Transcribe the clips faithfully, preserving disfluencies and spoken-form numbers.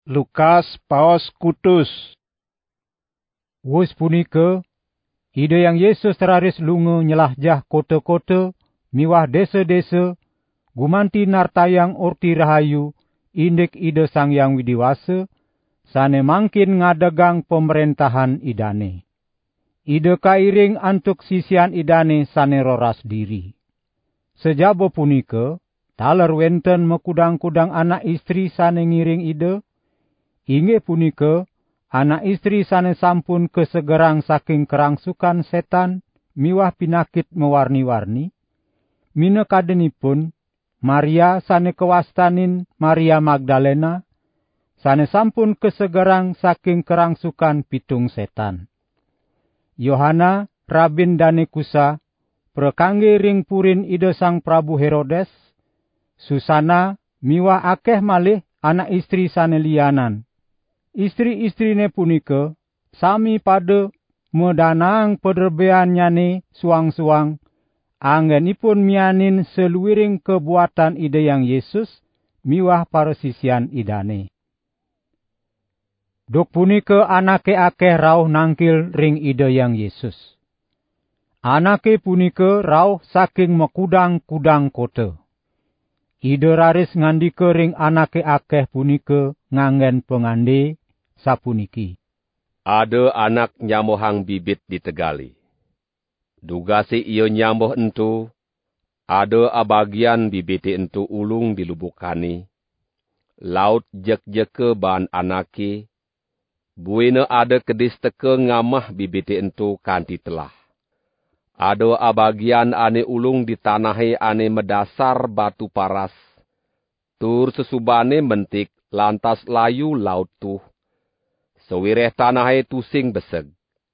Lukas paos kutus. Wus punika, Ida yang Yesus teraris lunga nyelahjah kota-kota, miwah desa-desa, gumanti nartayang orti rahayu, indik Ida Sang Yang Widiwasa, sane mangkin ngadegang pemerintahan idane. Ida kairing antuk sisian idane sane roras diri. Sejabo punika, taler wenten mekudang-kudang anak istri sane ngiring Ida, inggih punika, anak istri sane sampun kesegerang saking kerangsukan setan, miwah pinakit mewarni-warni. Minekadenipun, Maria sane kewastanin Maria Magdalena, sane sampun kesegerang saking kerangsukan pitung setan. Yohana, rabin dane kusa, prekangge ring purin Ida Sang Prabu Herodes, Susana, miwah akeh malih anak istri sane lianan. Istri-istrine punika sami pada medanang pederbeannyane suang-suang, anggenipun mianin seluwiring kebuatan Ida yang Yesus, miwah para sisian idane. Duk punika anake akeh rauh nangkil ring Ida yang Yesus. Anake punika rauh saking mekudang-kudang kota. Ida raris ngandika ring anake akeh punika nganggen pengande sapuniki. Ada anak nyamohang bibit di tegali. Dugasi iyo nyamoh entu, ada abagian bibiti entu ulung di lubukani. Laut jek-jeke ban anake, buina ada kedis teke ngamah bibiti entu kanti telah. Ada abagian ane ulung di tanahe ane medasar batu paras. Tur sesubane mentik lantas layu laut tuh. Sewireh tanahe tusing beseg.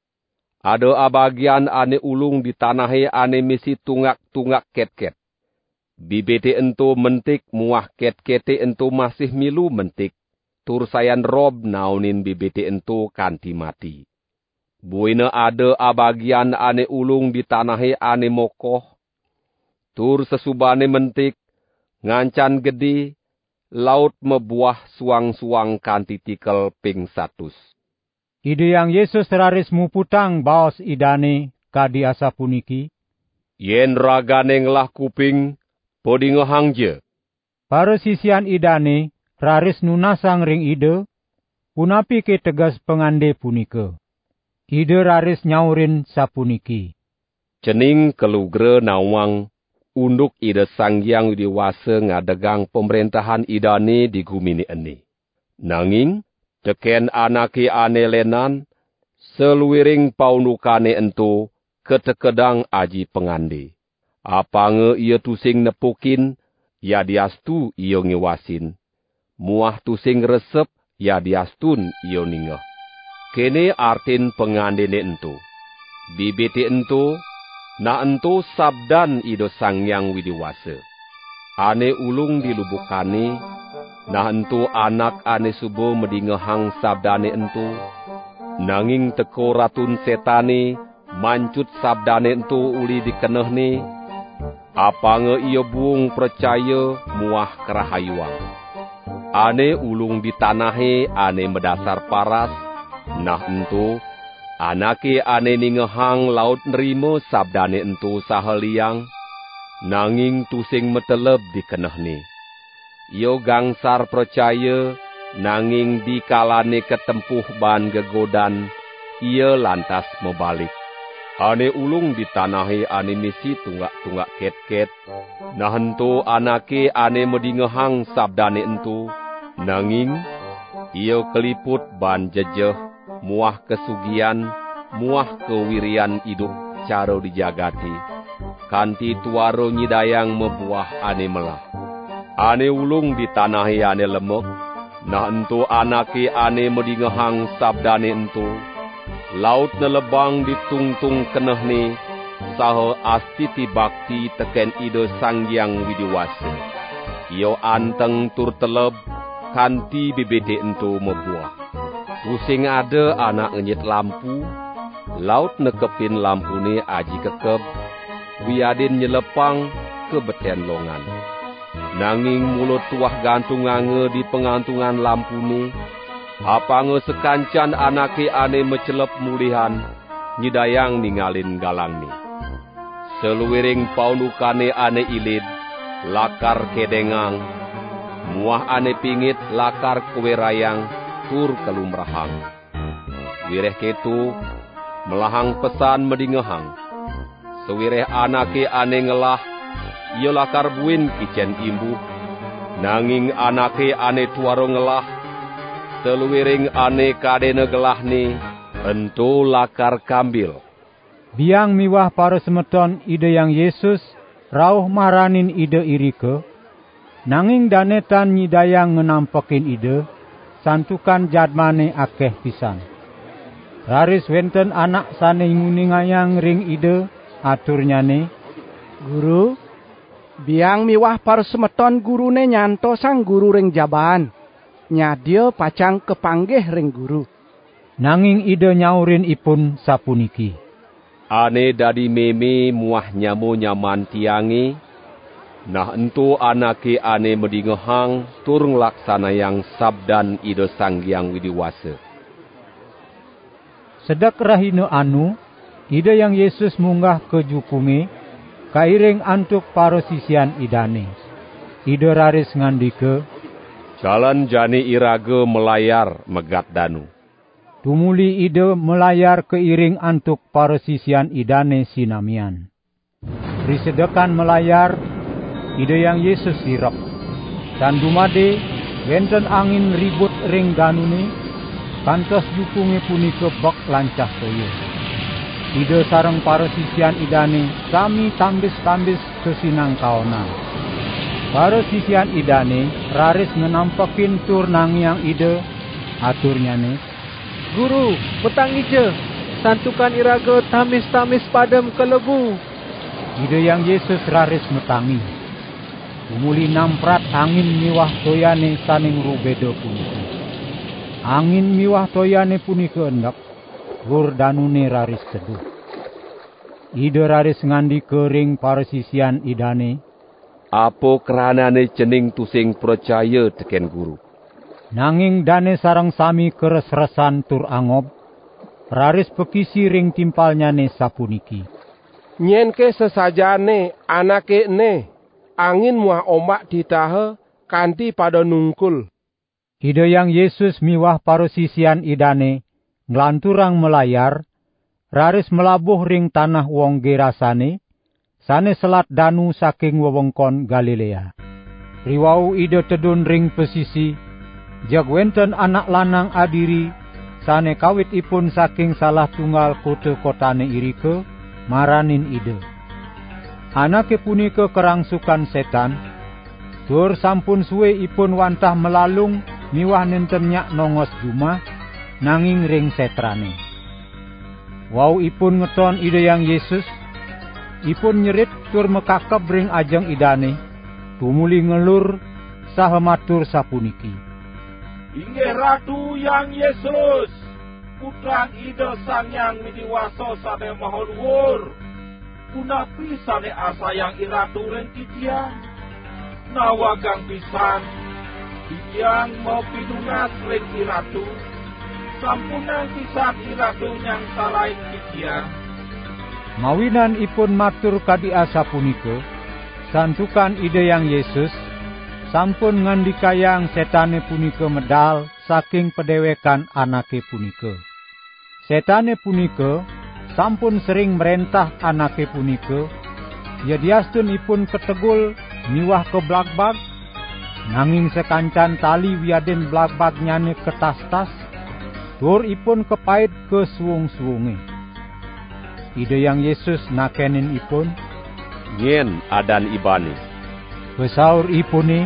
Ada abagian ane ulung di tanahe ane misi tungak-tungak ket-ket. Bibiti ento mentik muah ket-kete ento masih milu mentik. Tur sayan rob naunin bibiti ento kanti mati. Buina ada abagian ane ulung di tanahe ane mokoh. Tur sesubane mentik, ngancan gede, laut mebuah suang-suang kanti tikel ping satus. Ida yang Yesus teraris muputang baos idane kadi asa puniki. Yen ragane ngelah kuping, podi ngehang je. Para sisian idane raris nunasang ring Ida, punapi ke tegas pengande punika. Ida raris nyaurin sapuniki. Cening kelugre nawang, unduk Ida Sang Yang Widiwasa ngadegang pemerintahan idane di gumini eni. Nanging, teken anake ane lenan, seluwiring paunukane ento ketekedang aji pengande. Apange ia tusing nepukin, ya diastu iyo ngewasin. Muah tusing resep, ya diastun iyo ningeh. Kene artin pengandene ento. Bibiti ento, na ento sabdan Ida Sang Yang Widiwasa. Ane ulung di lubukane, na ento anak ane subo medingehang sabdane ento. Nanging teko ratun setane, mancut sabdane ento uli dikenehne. Apange iyo buung percaya muah kerahayuang. Ane ulung di tanahe ane medasar paras, nah ento, anake ane ningehang laut nerimo sabdane ento sahaliang, nanging tusing meteleb dikenehne. Yo gangsar percaya, nanging dikalane ketempuh ban gegodan, ia lantas membalik. Ane ulung di tanahe ane misi tunggak-tunggak ket-ket, nah ento anake ane medingehang sabdane ento, nanging, ia keliput ban jejeh, muah kesugian, muah kewirian hidup cara dijagati, kanti tuaro nyidayang mebuah ane melah. Ane ulung di tanahe ane lemek, nah ento anake ane medingehang sabdane ento, laut nelebang ditungtung kenehne, saha astiti bakti teken Ida Sang Yang Widiwasa. Iyo anteng tur teleb, kanti bibiti ento mebuah. Pusing ada anak ngenyit lampu, laut nekepin lampune aji kekeb, biadin nyelepang ke beten longan. Nanging mulut tuah gantung ange di pengantungan lampune, Apange sekancan anake ane mecelep mulihan, nyidayang ningalin galangni. Seluwiring paunukane ane ilid, lakar kedengang, muah ane pingit lakar kewerayang, tur kelumrahang. Wireh ketu, melahang pesan medingehang. Sewireh anake ane ngelah, ia lakar buin kicen imbuh, nanging anake ane tuaro ngelah, seluwiring ane kadene gelahni, ento lakar kambil. Biang miwah para semeton ide yang Yesus, rauh maranin ide irike, nanging danetan nyidayang ngenampekin ide, santukan jadmane akeh pisan. Raris wenten anak sane nguningayang ring ide, aturnyane, Guru, biang miwah para semeton gurune nyanto sang guru ring jaban, nyadia pacang kepanggih ring guru. Nanging ide nyaurin ipun sapuniki, Ane dadi meme muah nyamu nyaman tiangi, nah ento anake ane medingehang tur nglaksanayang sabdan ide Sang Hyang Widiwasa. Sedak rahina anu, ide yang Yesus munggah ke jukunge, kairing antuk para sisian idane. Ide raris ngandike, Jalan jani irage melayar megat danu. Tumuli ide melayar keiring antuk para sisian idane sinamian. Risedekan melayar, ide yang Yesus sirep. Dan dumade, wenten angin ribut ring danune, kantos jukunge punika bak lancah toyo. Ide sareng para sisian idane, sami tambis-tambis kesinang kaonan. Para sisian idane, raris ngenampekin tur nangiang ide, aturnyane, Guru, petang ije, santukan iraga tamis-tamis padam kelebu. Ide yang Yesus raris metangi. Umuli namprat angin miwah toyane saning rubedo punika. Angin miwah toyane punika endak, gur danune raris teduh. Ide raris ngandi kering para sisian idane, Apo keranane cening tusing percaya teken guru. Nanging dane sarang sami keres-resan tur angob, raris pekisi ring timpalnyane sapuniki. Nyenke sesajane anake ne, angin muah ombak ditahe, kanti pada nungkul. Ide yang Yesus miwah para sisian idane, nglanturang melayar, raris melabuh ring tanah wong Gerasane, sane selat danu saking wewengkon Galilea. Riwau ide tedun ring pesisi, jag wenten anak lanang adiri, sane kawit ipun saking salah tunggal kota-kotane irike, maranin ide. Anake punika kerangsukan setan, tur sampun suwe ipun wantah melalung, miwah nenten nyak nongos jumah, nanging ring setrane. Wau ipun ngeton ide yang Yesus, ipun nyerit tur mekakep ring ajeng idane, tumuli ngelur saha matur sapuniki. Inggih Ratu Yang Yesus, putrang ide Sang Hyang Widiwasa sane maha luhur. Punapi sane asayang iratu ring titiang, nawagang pisan titiang mau pinungas ring iratu, sampunang pisan iratu nyang salain titiang. Mawinan ipun matur kadiasa punika, santukan ide yang Yesus, sampun ngandikayang setane punika medal saking pedewekan anake punika. Setane punika sampun sering merentah anake punika, yadiastun ipun ketegul miwah ke blagbag, nanging sekancan tali wiaden blagbag nyane ketas-tas, tur ipun kepait ke suwung-suwunge. Ide yang Yesus nakenin ipun, Nyen adan ibani. besaur ipune,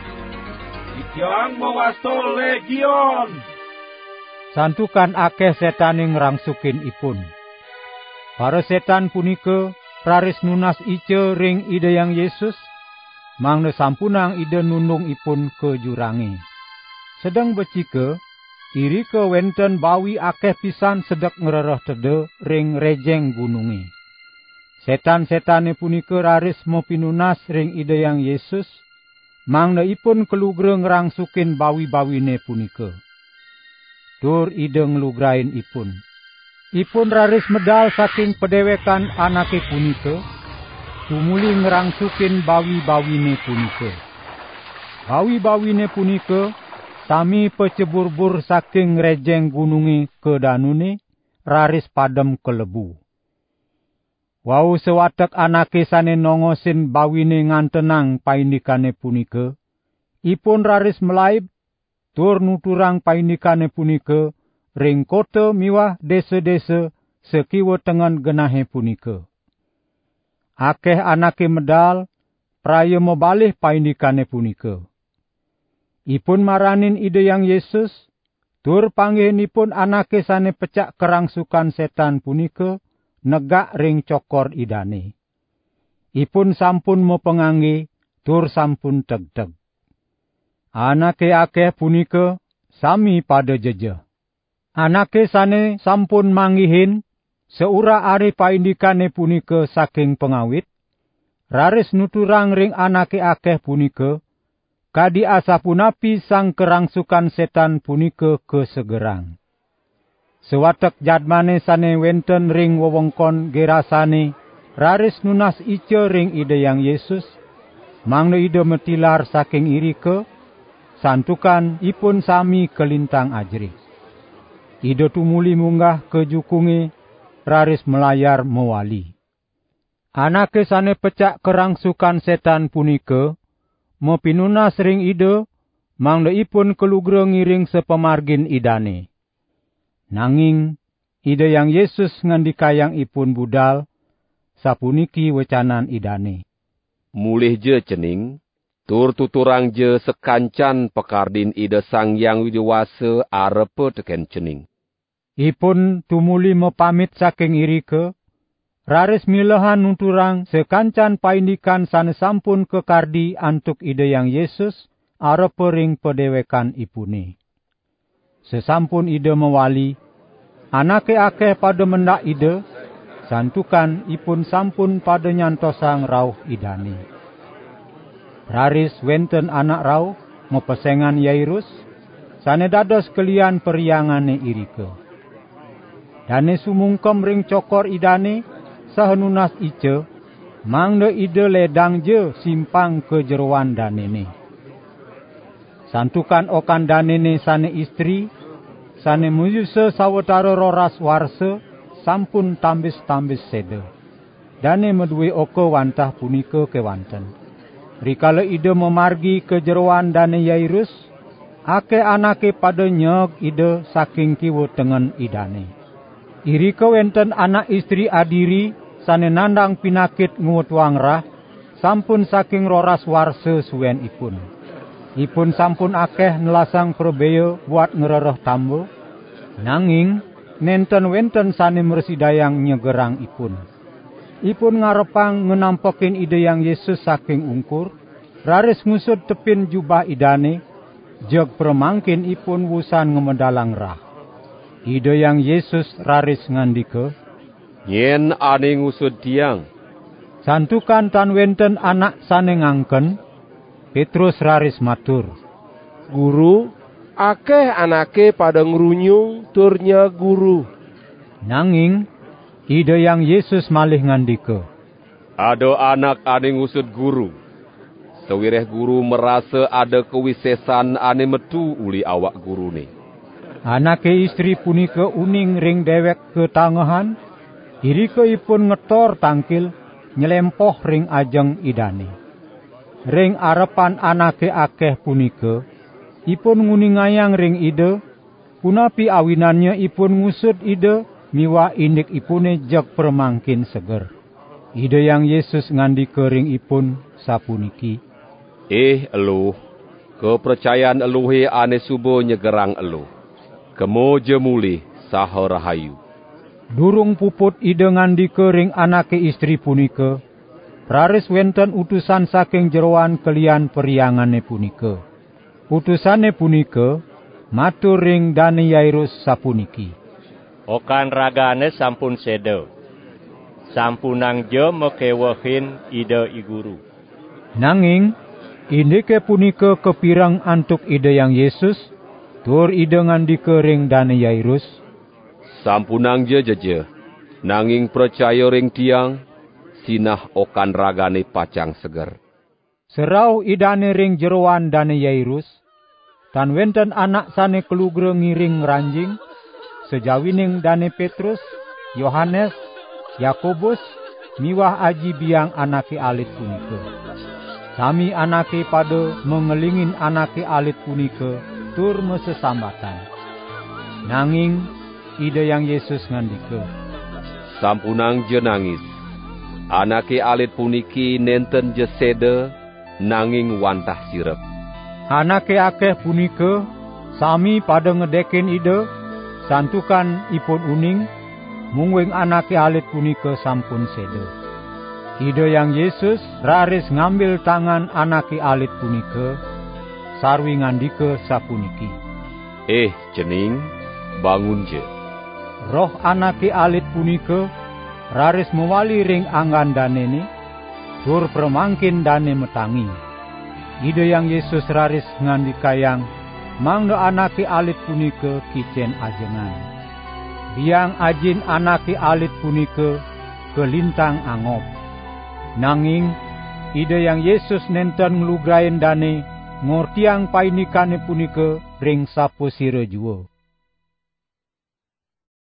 Titiang mewastol legion. santukan akeh setane ngrangsukin ipun. Para setan punika raris nunas ice ring ide yang Yesus, mangne sampunang ide nundung ipun ke jurange. Sedang becike, irike wenten bawi akeh pisan sedek ngerereh tede ring rejeng gununge. Setan-setane punika raris mo pinunas ring ide yang Yesus, mangne ipun kelugre ngrangsukin bawi-bawine punika. tur ide nglugrain ipun. Ipun raris medal saking pedewekan anake punika, tumuli ngerangsukin bawi-bawine punika. Bawi-bawine punika sami peceburbur saking rejeng gununge ke danune, raris padem kelebu. Wau sewatek anake sane nongosin bawine ngantenang paindikane punika, ipun raris melaib, tur nuturang paindikane punika, ring kota miwah desa-desa sekiwa tengen genahe punika. Akeh anake medal, praya mebalih paindikane punika. Ipun maranin ide yang Yesus, tur panggihinipun anake sane pecak kerangsukan setan punika, negak ring cokor idane. Ipun sampun mepengangge, tur sampun teg-teg. Anake akeh punika, sami pada jejeh. Anake sane sampun manggihin, seura ari paindikane punika saking pengawit, raris nuturang ring anake akeh punika, kadi asapunapi sang kerangsukan setan punika kesegerang. Sewatek jadmane sane wenten ring wewengkon Gerasane, raris nunas ice ring ide yang Yesus, mangna ide metilar saking irike, santukan ipun sami kelintang ajri. Ide tumuli munggah ke jukunge, raris melayar mewali. Anake sane pecak kerangsukan setan punika, mepinunas ring ide, mangda ipun kelugra ngiring sepemargin idane. Nanging, ide yang Yesus ngandikayang ipun budal, sapuniki wecanan idane. Mulih je cening, tur tuturang je sekancan pekardin ide Sang Yang Widiwasa arepe teken cening. Ipun tumuli mepamit saking irike, raris milehan nuturang sekancan paindikan sane sampun kekardi antuk ide yang Yesus arepe ring pedewekan ipune. Sesampun ide mewali, anake akeh pada mendak ide, santukan ipun sampun pada nyantosang rauh idane. Raris wenten anak rauh mepesengan Yairus, sane dados kelian periangane irike. Dane sumungkem ring cokor idane, sahenunas ice, mangda ide ledang je simpang ke jeruan danene. Santukan okan danene sane istri, sane muyuse sawetara roras warse, sampun tambis-tambis sede. Dane medue oko wantah punika kewanten. Rikala ide memargi ke jeruan dane Yairus, ake anake pada nyeg ide saking kiwa tengen idane. Irika wenten anak istri adiri, sane nandang pinakit nguwet wangrah, sampun saking roras warse suwen ipun. Ipun sampun akeh nelasang perbeyo buat ngerereh tambo, nanging nenten wenten sane mersidayang nyegerang ipun. Ipun ngarepang ngenampokin ide yang Yesus saking ungkur, raris ngusut tepin jubah idane, jeg permangkin ipun wusan ngemedalang rah. Ide yang Yesus raris ngandike, Yen ane ngusut tiang. Santukan tan wenten anak sane ngangken, Petrus raris matur, Guru, akeh anake pada ngrunyung turnya guru. Nanging, ide yang Yesus malih ngandike, Ada anak ane ngusut guru. Sewireh guru merasa ada kewisesan ane metu uli awak gurune. Anake istri punika uning ring dewek ketangahan, irika ipun ngetor tangkil, nyelempoh ring ajeng idane. Ring arepan anake akeh punika, ipun nguningayang ring ide, punapi awinannya ipun ngusut ide, miwa indik ipune jeg permangkin seger. Ide yang Yesus ngandike ring ipun sapuniki, Eh eluh, kepercayaan eluhe ane subo nyegerang eluh. Kemo je mulih saha rahayu. Durung puput ide ngandike ring anake istri punika, raris wenten utusan saking jeroan kelian periangane punika. Utusane punika matur ring dane Yairus sapuniki, Okan ragane sampun sede. Sampunang je mekewehin ide iguru. Nanging indike punika kepirang antuk ide yang Yesus, Tur ida ngandika ring dane Yairus, Sampunang je jeje, nanging percaya ring tiang, sinah okan ragane pacang seger. Serau idane ring jeroan dane Yairus, tan wenten anak sane kelugre ngiring ranjing, sejawining dane Petrus, Yohanes, Yakobus, miwah aji biang anake alit punika. Sami anake pada mengelingin anake alit punika tur mesesambatan. Nanging ida yang Yesus ngandika, Sampunang je nangis. Anake alit puniki nenten je sede, nanging wantah sirep. Anake akeh punika sami pada ngedeken ida, santukan ipun uning, mungwing anake alit punika sampun sede. Ida yang Yesus raris ngambil tangan anake alit punika, sarwi ngandika sapuniki, Eh cening, bangun je. Roh anake alit punika raris mewali ring anggan danene, tur permangkin dane metangi. Ida yang Yesus raris ngandikayang, mangda anake alit punika kicen ajengan. Biang ajin anake alit punika kelintang angop. Nanging ida yang Yesus nenten nglugrain dane ngortiang painikane punika ring sapu sira jua.